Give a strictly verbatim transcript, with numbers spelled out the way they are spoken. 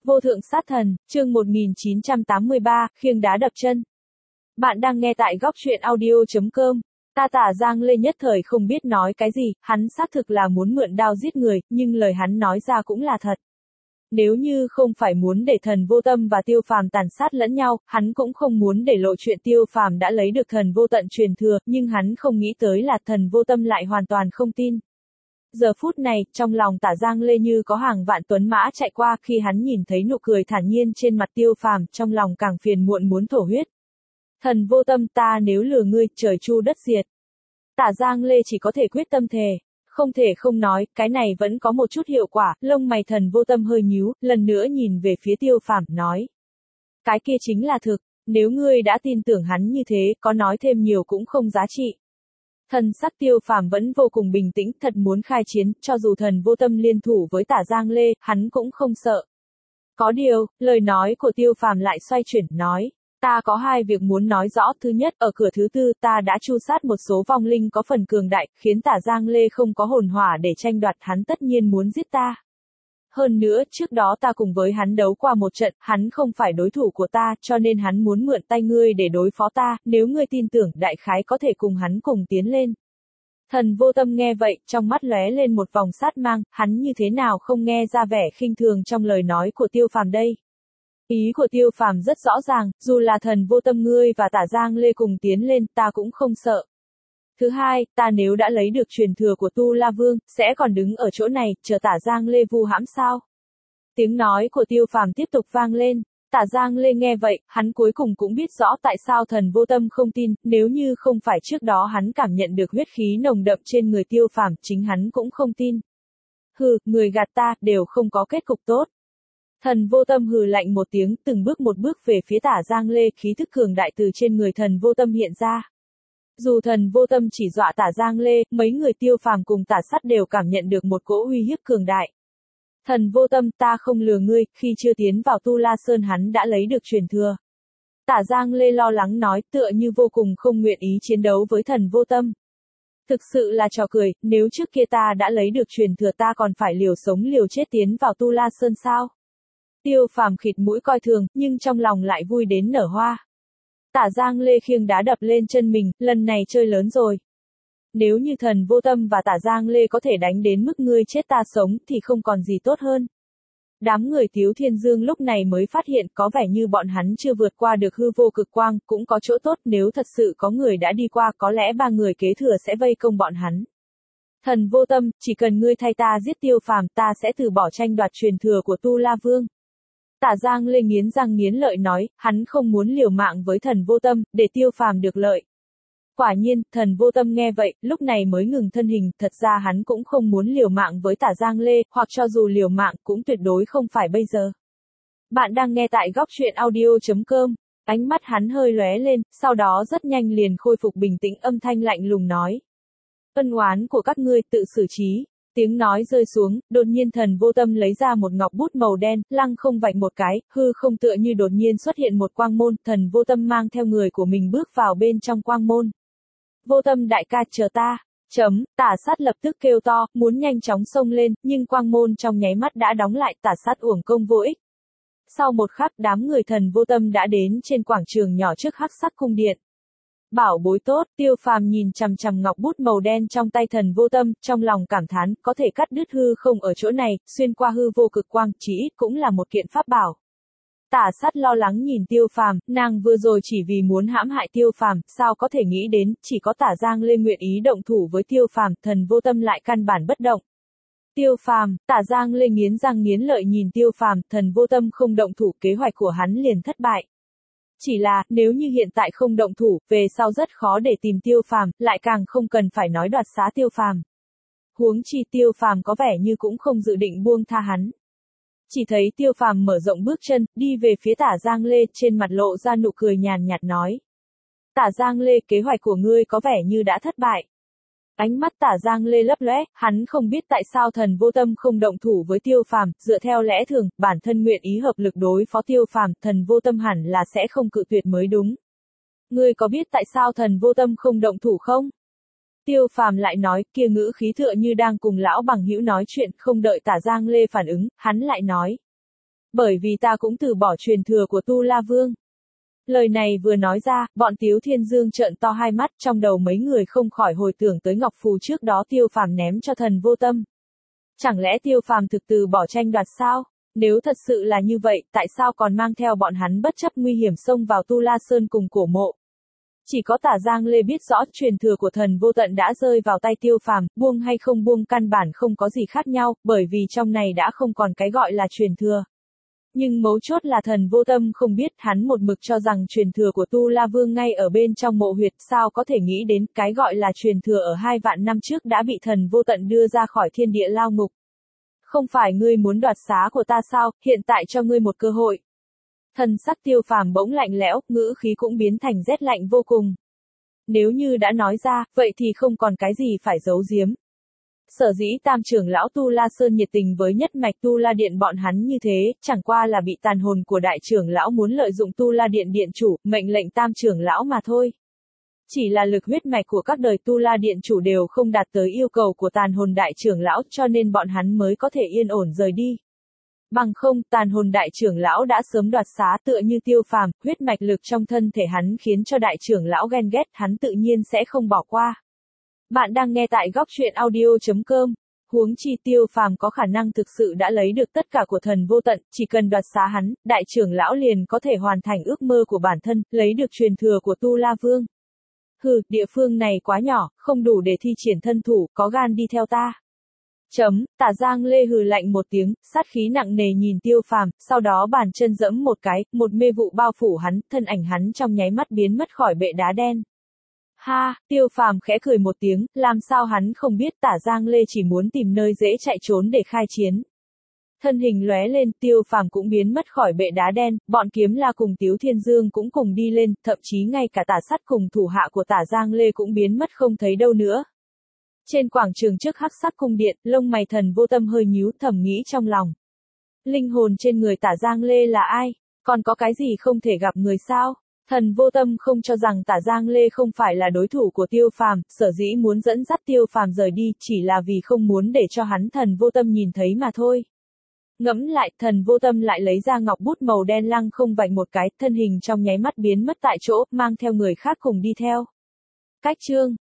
Vô thượng sát thần, chương một nghìn chín trăm tám mươi ba, khiêng đá đập chân. Bạn đang nghe tại góc truyện audio.com. Ta Tả Giang Lê nhất thời không biết nói cái gì, hắn xác thực là muốn mượn đao giết người, nhưng lời hắn nói ra cũng là thật. Nếu như không phải muốn để Thần Vô Tâm và Tiêu Phàm tàn sát lẫn nhau, hắn cũng không muốn để lộ chuyện Tiêu Phàm đã lấy được Thần Vô Tận truyền thừa, nhưng hắn không nghĩ tới là Thần Vô Tâm lại hoàn toàn không tin. Giờ phút này, trong lòng Tả Giang Lê như có hàng vạn tuấn mã chạy qua, khi hắn nhìn thấy nụ cười thản nhiên trên mặt Tiêu Phàm, trong lòng càng phiền muộn muốn thổ huyết. Thần Vô Tâm, ta nếu lừa ngươi, trời chu đất diệt. Tả Giang Lê chỉ có thể quyết tâm thề. Không thể không nói, cái này vẫn có một chút hiệu quả, lông mày Thần Vô Tâm hơi nhíu, lần nữa nhìn về phía Tiêu Phàm, nói. Cái kia chính là thực, nếu ngươi đã tin tưởng hắn như thế, có nói thêm nhiều cũng không giá trị. Thần sắc Tiêu Phàm vẫn vô cùng bình tĩnh, thật muốn khai chiến, cho dù Thần Vô Tâm liên thủ với Tả Giang Lê, hắn cũng không sợ. Có điều, lời nói của Tiêu Phàm lại xoay chuyển, nói. Ta có hai việc muốn nói rõ, thứ nhất, ở cửa thứ tư, ta đã tru sát một số vong linh có phần cường đại, khiến Tả Giang Lê không có hồn hỏa để tranh đoạt, hắn tất nhiên muốn giết ta. Hơn nữa, trước đó ta cùng với hắn đấu qua một trận, hắn không phải đối thủ của ta, cho nên hắn muốn mượn tay ngươi để đối phó ta, nếu ngươi tin tưởng, đại khái có thể cùng hắn cùng tiến lên. Thần Vô Tâm nghe vậy, trong mắt lóe lên một vòng sát mang, hắn như thế nào không nghe ra vẻ khinh thường trong lời nói của Tiêu Phàm đây. Ý của Tiêu Phàm rất rõ ràng, dù là Thần Vô Tâm ngươi và Tả Giang Lê cùng tiến lên, ta cũng không sợ. Thứ hai, ta nếu đã lấy được truyền thừa của Tu La Vương, sẽ còn đứng ở chỗ này, chờ Tả Giang Lê vu hãm sao? Tiếng nói của Tiêu Phàm tiếp tục vang lên. Tả Giang Lê nghe vậy, hắn cuối cùng cũng biết rõ tại sao Thần Vô Tâm không tin, nếu như không phải trước đó hắn cảm nhận được huyết khí nồng đậm trên người Tiêu Phàm, chính hắn cũng không tin. Hừ, người gạt ta, đều không có kết cục tốt. Thần Vô Tâm hừ lạnh một tiếng, từng bước một bước về phía Tả Giang Lê, khí thức cường đại từ trên người Thần Vô Tâm hiện ra. Dù Thần Vô Tâm chỉ dọa Tả Giang Lê, mấy người Tiêu Phàm cùng Tả Sắt đều cảm nhận được một cỗ uy hiếp cường đại. Thần Vô Tâm, ta không lừa ngươi, khi chưa tiến vào Tu La Sơn hắn đã lấy được truyền thừa. Tả Giang Lê lo lắng nói, tựa như vô cùng không nguyện ý chiến đấu với Thần Vô Tâm. Thực sự là trò cười, nếu trước kia ta đã lấy được truyền thừa ta còn phải liều sống liều chết tiến vào Tu La Sơn sao? Tiêu Phàm khịt mũi coi thường, nhưng trong lòng lại vui đến nở hoa. Tả Giang Lê khiêng đá đập lên chân mình, lần này chơi lớn rồi. Nếu như Thần Vô Tâm và Tả Giang Lê có thể đánh đến mức ngươi chết ta sống, thì không còn gì tốt hơn. Đám người Tiếu Thiên Dương lúc này mới phát hiện có vẻ như bọn hắn chưa vượt qua được hư vô cực quang, cũng có chỗ tốt, nếu thật sự có người đã đi qua, có lẽ ba người kế thừa sẽ vây công bọn hắn. Thần Vô Tâm, chỉ cần ngươi thay ta giết Tiêu Phàm, ta sẽ từ bỏ tranh đoạt truyền thừa của Tu La Vương. Tả Giang Lê nghiến răng nghiến lợi nói, hắn không muốn liều mạng với Thần Vô Tâm, để Tiêu Phàm được lợi. Quả nhiên, Thần Vô Tâm nghe vậy, lúc này mới ngừng thân hình, thật ra hắn cũng không muốn liều mạng với Tả Giang Lê, hoặc cho dù liều mạng, cũng tuyệt đối không phải bây giờ. Bạn đang nghe tại góc truyện audio.com, ánh mắt hắn hơi lóe lên, sau đó rất nhanh liền khôi phục bình tĩnh, âm thanh lạnh lùng nói. Ân oán của các ngươi tự xử trí. Tiếng nói rơi xuống, đột nhiên Thần Vô Tâm lấy ra một ngọc bút màu đen, lăng không vạch một cái, hư không tựa như đột nhiên xuất hiện một quang môn, Thần Vô Tâm mang theo người của mình bước vào bên trong quang môn. Vô Tâm đại ca chờ ta, chấm, Tả Sắt lập tức kêu to, muốn nhanh chóng xông lên, nhưng quang môn trong nháy mắt đã đóng lại, Tả Sắt uổng công vô ích. Sau một khắc, đám người Thần Vô Tâm đã đến trên quảng trường nhỏ trước hắc sắc cung điện. Bảo bối tốt, Tiêu Phàm nhìn chằm chằm ngọc bút màu đen trong tay Thần Vô Tâm, trong lòng cảm thán, có thể cắt đứt hư không ở chỗ này, xuyên qua hư vô cực quang, chỉ ít cũng là một kiện pháp bảo. Tả Sắt lo lắng nhìn Tiêu Phàm, nàng vừa rồi chỉ vì muốn hãm hại Tiêu Phàm, sao có thể nghĩ đến, chỉ có Tả Giang Lê nguyện ý động thủ với Tiêu Phàm, Thần Vô Tâm lại căn bản bất động. Tiêu Phàm, Tả Giang Lê nghiến răng nghiến lợi nhìn Tiêu Phàm, Thần Vô Tâm không động thủ, kế hoạch của hắn liền thất bại. Chỉ là, nếu như hiện tại không động thủ, về sau rất khó để tìm Tiêu Phàm, lại càng không cần phải nói đoạt xá Tiêu Phàm. Huống chi Tiêu Phàm có vẻ như cũng không dự định buông tha hắn. Chỉ thấy Tiêu Phàm mở rộng bước chân, đi về phía Tả Giang Lê, trên mặt lộ ra nụ cười nhàn nhạt nói. Tả Giang Lê, kế hoạch của ngươi có vẻ như đã thất bại. Ánh mắt Tả Giang Lê lấp lóe, hắn không biết tại sao Thần Vô Tâm không động thủ với Tiêu Phàm, dựa theo lẽ thường, bản thân nguyện ý hợp lực đối phó Tiêu Phàm, Thần Vô Tâm hẳn là sẽ không cự tuyệt mới đúng. Ngươi có biết tại sao Thần Vô Tâm không động thủ không? Tiêu Phàm lại nói, kia ngữ khí tựa như đang cùng lão bằng hữu nói chuyện, không đợi Tả Giang Lê phản ứng, hắn lại nói. Bởi vì ta cũng từ bỏ truyền thừa của Tu La Vương. Lời này vừa nói ra, bọn Tiếu Thiên Dương trợn to hai mắt, trong đầu mấy người không khỏi hồi tưởng tới ngọc phù trước đó Tiêu Phàm ném cho Thần Vô Tâm. Chẳng lẽ Tiêu Phàm thực từ bỏ tranh đoạt sao? Nếu thật sự là như vậy, tại sao còn mang theo bọn hắn bất chấp nguy hiểm xông vào Tu La Sơn cùng cổ mộ? Chỉ có Tả Giang Lê biết rõ truyền thừa của Thần Vô Tận đã rơi vào tay Tiêu Phàm, buông hay không buông căn bản không có gì khác nhau, bởi vì trong này đã không còn cái gọi là truyền thừa. Nhưng mấu chốt là Thần Vô Tâm không biết, hắn một mực cho rằng truyền thừa của Tu La Vương ngay ở bên trong mộ huyệt, sao có thể nghĩ đến cái gọi là truyền thừa ở hai vạn năm trước đã bị Thần Vô Tận đưa ra khỏi thiên địa lao ngục. Không phải ngươi muốn đoạt xá của ta sao, hiện tại cho ngươi một cơ hội. Thần sắc Tiêu Phàm bỗng lạnh lẽo, ngữ khí cũng biến thành rét lạnh vô cùng. Nếu như đã nói ra, vậy thì không còn cái gì phải giấu giếm. Sở dĩ Tam trưởng lão Tu La Sơn nhiệt tình với nhất mạch Tu La Điện bọn hắn như thế, chẳng qua là bị tàn hồn của đại trưởng lão muốn lợi dụng Tu La Điện điện chủ, mệnh lệnh Tam trưởng lão mà thôi. Chỉ là lực huyết mạch của các đời Tu La Điện chủ đều không đạt tới yêu cầu của tàn hồn đại trưởng lão, cho nên bọn hắn mới có thể yên ổn rời đi. Bằng không, tàn hồn đại trưởng lão đã sớm đoạt xá, tựa như Tiêu Phàm, huyết mạch lực trong thân thể hắn khiến cho đại trưởng lão ghen ghét, hắn tự nhiên sẽ không bỏ qua. Bạn đang nghe tại góc truyện audio chấm com. Huống chi Tiêu Phàm có khả năng thực sự đã lấy được tất cả của Thần Vô Tận, chỉ cần đoạt xá hắn, đại trưởng lão liền có thể hoàn thành ước mơ của bản thân, lấy được truyền thừa của Tu La Vương. Hừ, địa phương này quá nhỏ, không đủ để thi triển thân thủ, có gan đi theo ta. Chấm, Tả Giang Lê hừ lạnh một tiếng, sát khí nặng nề nhìn Tiêu Phàm, sau đó bàn chân giẫm một cái, một mê vụ bao phủ hắn, thân ảnh hắn trong nháy mắt biến mất khỏi bệ đá đen. Ha, Tiêu Phàm khẽ cười một tiếng, làm sao hắn không biết Tả Giang Lê chỉ muốn tìm nơi dễ chạy trốn để khai chiến. Thân hình lóe lên, Tiêu Phàm cũng biến mất khỏi bệ đá đen, bọn Kiếm La cùng Tiếu Thiên Dương cũng cùng đi lên, thậm chí ngay cả Tả Sắt cùng thủ hạ của Tả Giang Lê cũng biến mất không thấy đâu nữa. Trên quảng trường trước hắc sắc cung điện, lông mày Thần Vô Tâm hơi nhíu, thầm nghĩ trong lòng. Linh hồn trên người Tả Giang Lê là ai? Còn có cái gì không thể gặp người sao? Thần Vô Tâm không cho rằng Tả Giang Lê không phải là đối thủ của Tiêu Phàm, sở dĩ muốn dẫn dắt Tiêu Phàm rời đi, chỉ là vì không muốn để cho hắn Thần Vô Tâm nhìn thấy mà thôi. Ngẫm lại, Thần Vô Tâm lại lấy ra ngọc bút màu đen lăng không vạch một cái, thân hình trong nháy mắt biến mất tại chỗ, mang theo người khác cùng đi theo. Cách chương